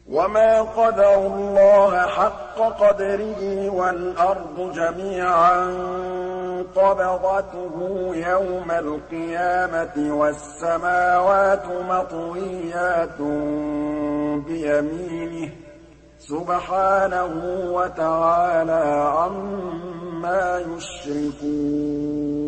وَمَا قَدَرُوا اللَّهَ حَقَّ قَدْرِهِ وَالْأَرْضُ جَمِيعًا قَبْضَتُهُ يَوْمَ الْقِيَامَةِ وَالسَّمَاوَاتُ مَطْوِيَّاتٌ بِيَمِينِهِ ۚ سُبْحَانَهُ وَتَعَالَىٰ عَمَّا يُشْرِكُونَ